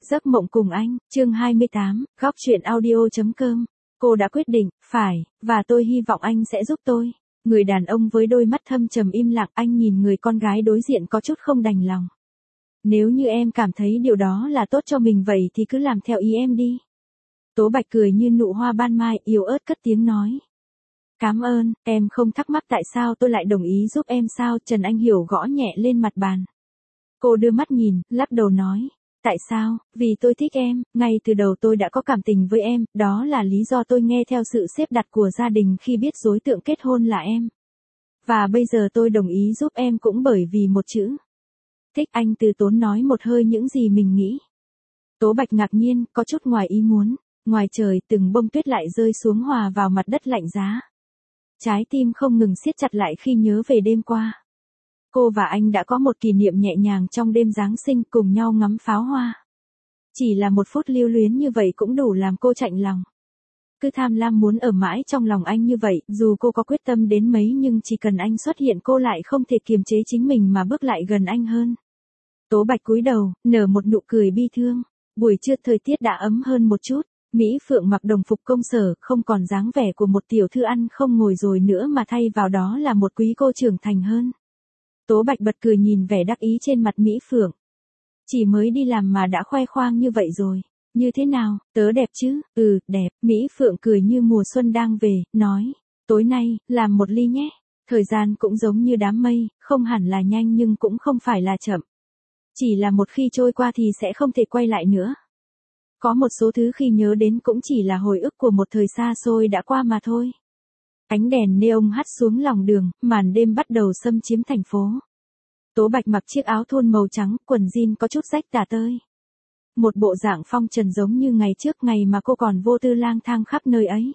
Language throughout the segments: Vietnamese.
Giấc mộng cùng anh, chương 28, góc chuyện audio.com. Cô đã quyết định, phải, và tôi hy vọng anh sẽ giúp tôi. Người đàn ông với đôi mắt thâm trầm im lặng, anh nhìn người con gái đối diện có chút không đành lòng. Nếu như em cảm thấy điều đó là tốt cho mình vậy thì cứ làm theo ý em đi. Tố Bạch cười như nụ hoa ban mai, yếu ớt cất tiếng nói. Cảm ơn, em không thắc mắc tại sao tôi lại đồng ý giúp em sao? Trần Anh Hiểu gõ nhẹ lên mặt bàn. Cô đưa mắt nhìn, lắc đầu nói. Tại sao? Vì tôi thích em, ngay từ đầu tôi đã có cảm tình với em, đó là lý do tôi nghe theo sự xếp đặt của gia đình khi biết đối tượng kết hôn là em. Và bây giờ tôi đồng ý giúp em cũng bởi vì một chữ. Thích. Anh từ tốn nói một hơi những gì mình nghĩ. Tố Bạch ngạc nhiên, có chút ngoài ý muốn. Ngoài trời từng bông tuyết lại rơi xuống hòa vào mặt đất lạnh giá. Trái tim không ngừng siết chặt lại khi nhớ về đêm qua. Cô và anh đã có một kỷ niệm nhẹ nhàng trong đêm Giáng sinh cùng nhau ngắm pháo hoa. Chỉ là một phút lưu luyến như vậy cũng đủ làm cô chạnh lòng. Cứ tham lam muốn ở mãi trong lòng anh như vậy, dù cô có quyết tâm đến mấy nhưng chỉ cần anh xuất hiện cô lại không thể kiềm chế chính mình mà bước lại gần anh hơn. Tố Bạch cúi đầu, nở một nụ cười bi thương. Buổi trưa thời tiết đã ấm hơn một chút. Mỹ Phượng mặc đồng phục công sở, không còn dáng vẻ của một tiểu thư ăn không ngồi rồi nữa mà thay vào đó là một quý cô trưởng thành hơn. Tố Bạch bật cười nhìn vẻ đắc ý trên mặt Mỹ Phượng. Chỉ mới đi làm mà đã khoe khoang như vậy rồi. Như thế nào, tớ đẹp chứ? Ừ, đẹp. Mỹ Phượng cười như mùa xuân đang về, nói. Tối nay, làm một ly nhé. Thời gian cũng giống như đám mây, không hẳn là nhanh nhưng cũng không phải là chậm. Chỉ là một khi trôi qua thì sẽ không thể quay lại nữa. Có một số thứ khi nhớ đến cũng chỉ là hồi ức của một thời xa xôi đã qua mà thôi. Ánh đèn neon hắt xuống lòng đường, màn đêm bắt đầu xâm chiếm thành phố. Tố Bạch mặc chiếc áo thun màu trắng, quần jean có chút rách tả tơi. Một bộ dạng phong trần giống như ngày trước ngày mà cô còn vô tư lang thang khắp nơi ấy.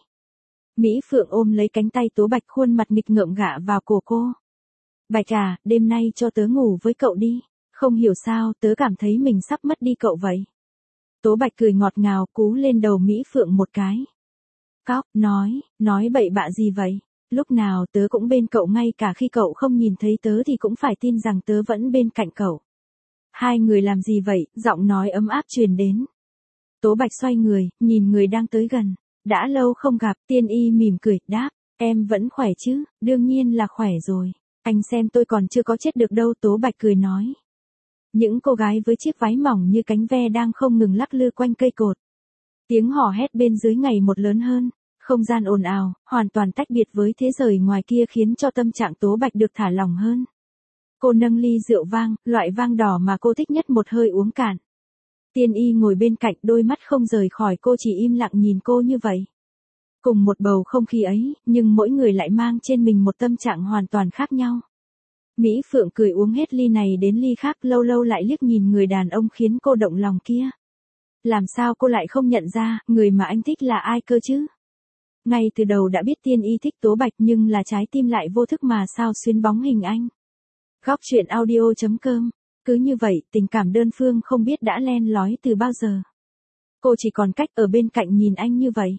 Mỹ Phượng ôm lấy cánh tay Tố Bạch, khuôn mặt nghịch ngợm gạ vào cổ cô. Bạch à, đêm nay cho tớ ngủ với cậu đi. Không hiểu sao tớ cảm thấy mình sắp mất đi cậu vậy. Tố Bạch cười ngọt ngào cú lên đầu Mỹ Phượng một cái. Cóc, nói bậy bạ gì vậy? Lúc nào tớ cũng bên cậu, ngay cả khi cậu không nhìn thấy tớ thì cũng phải tin rằng tớ vẫn bên cạnh cậu. Hai người làm gì vậy? Giọng nói ấm áp truyền đến. Tố Bạch xoay người, nhìn người đang tới gần. Đã lâu không gặp, Tiên Y mỉm cười, đáp. Em vẫn khỏe chứ? Đương nhiên là khỏe rồi. Anh xem tôi còn chưa có chết được đâu, Tố Bạch cười nói. Những cô gái với chiếc váy mỏng như cánh ve đang không ngừng lắc lư quanh cây cột. Tiếng hò hét bên dưới ngày một lớn hơn. Không gian ồn ào, hoàn toàn tách biệt với thế giới ngoài kia khiến cho tâm trạng Tố Bạch được thả lỏng hơn. Cô nâng ly rượu vang, loại vang đỏ mà cô thích nhất, một hơi uống cạn. Tiên Y ngồi bên cạnh, đôi mắt không rời khỏi cô, chỉ im lặng nhìn cô như vậy. Cùng một bầu không khí ấy, nhưng mỗi người lại mang trên mình một tâm trạng hoàn toàn khác nhau. Mỹ Phượng cười uống hết ly này đến ly khác, lâu lâu lại liếc nhìn người đàn ông khiến cô động lòng kia. Làm sao cô lại không nhận ra, người mà anh thích là ai cơ chứ? Ngay từ đầu đã biết Tiên Y thích Tố Bạch nhưng là trái tim lại vô thức mà sao xuyến bóng hình anh. Góc chuyện audio.com. Cứ như vậy, tình cảm đơn phương không biết đã len lói từ bao giờ. Cô chỉ còn cách ở bên cạnh nhìn anh như vậy.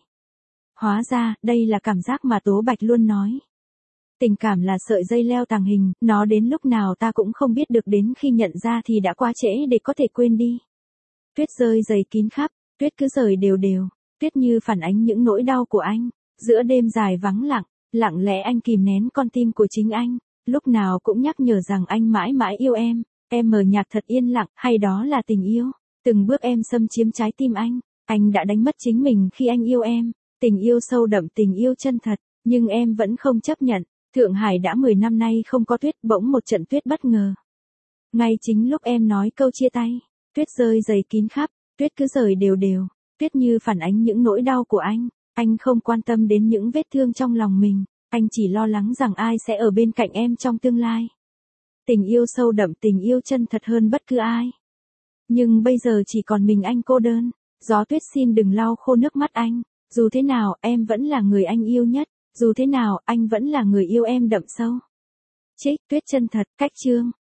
Hóa ra, đây là cảm giác mà Tố Bạch luôn nói. Tình cảm là sợi dây leo tàng hình, nó đến lúc nào ta cũng không biết được, đến khi nhận ra thì đã quá trễ để có thể quên đi. Tuyết rơi dày kín khắp, tuyết cứ rơi đều đều, tuyết như phản ánh những nỗi đau của anh. Giữa đêm dài vắng lặng, lặng lẽ anh kìm nén con tim của chính anh, lúc nào cũng nhắc nhở rằng anh mãi mãi yêu em mờ nhạt thật yên lặng, hay đó là tình yêu. Từng bước em xâm chiếm trái tim anh đã đánh mất chính mình khi anh yêu em, tình yêu sâu đậm, tình yêu chân thật, nhưng em vẫn không chấp nhận. Thượng Hải đã 10 năm nay không có tuyết, bỗng một trận tuyết bất ngờ. Ngay chính lúc em nói câu chia tay, tuyết rơi dày kín khắp, tuyết cứ rơi đều đều, tuyết như phản ánh những nỗi đau của anh không quan tâm đến những vết thương trong lòng mình, anh chỉ lo lắng rằng ai sẽ ở bên cạnh em trong tương lai. Tình yêu sâu đậm, tình yêu chân thật hơn bất cứ ai. Nhưng bây giờ chỉ còn mình anh cô đơn. Gió tuyết xin đừng lau khô nước mắt anh. Dù thế nào, em vẫn là người anh yêu nhất. Dù thế nào, anh vẫn là người yêu em đậm sâu. Trích, tuyết chân thật, cách chương.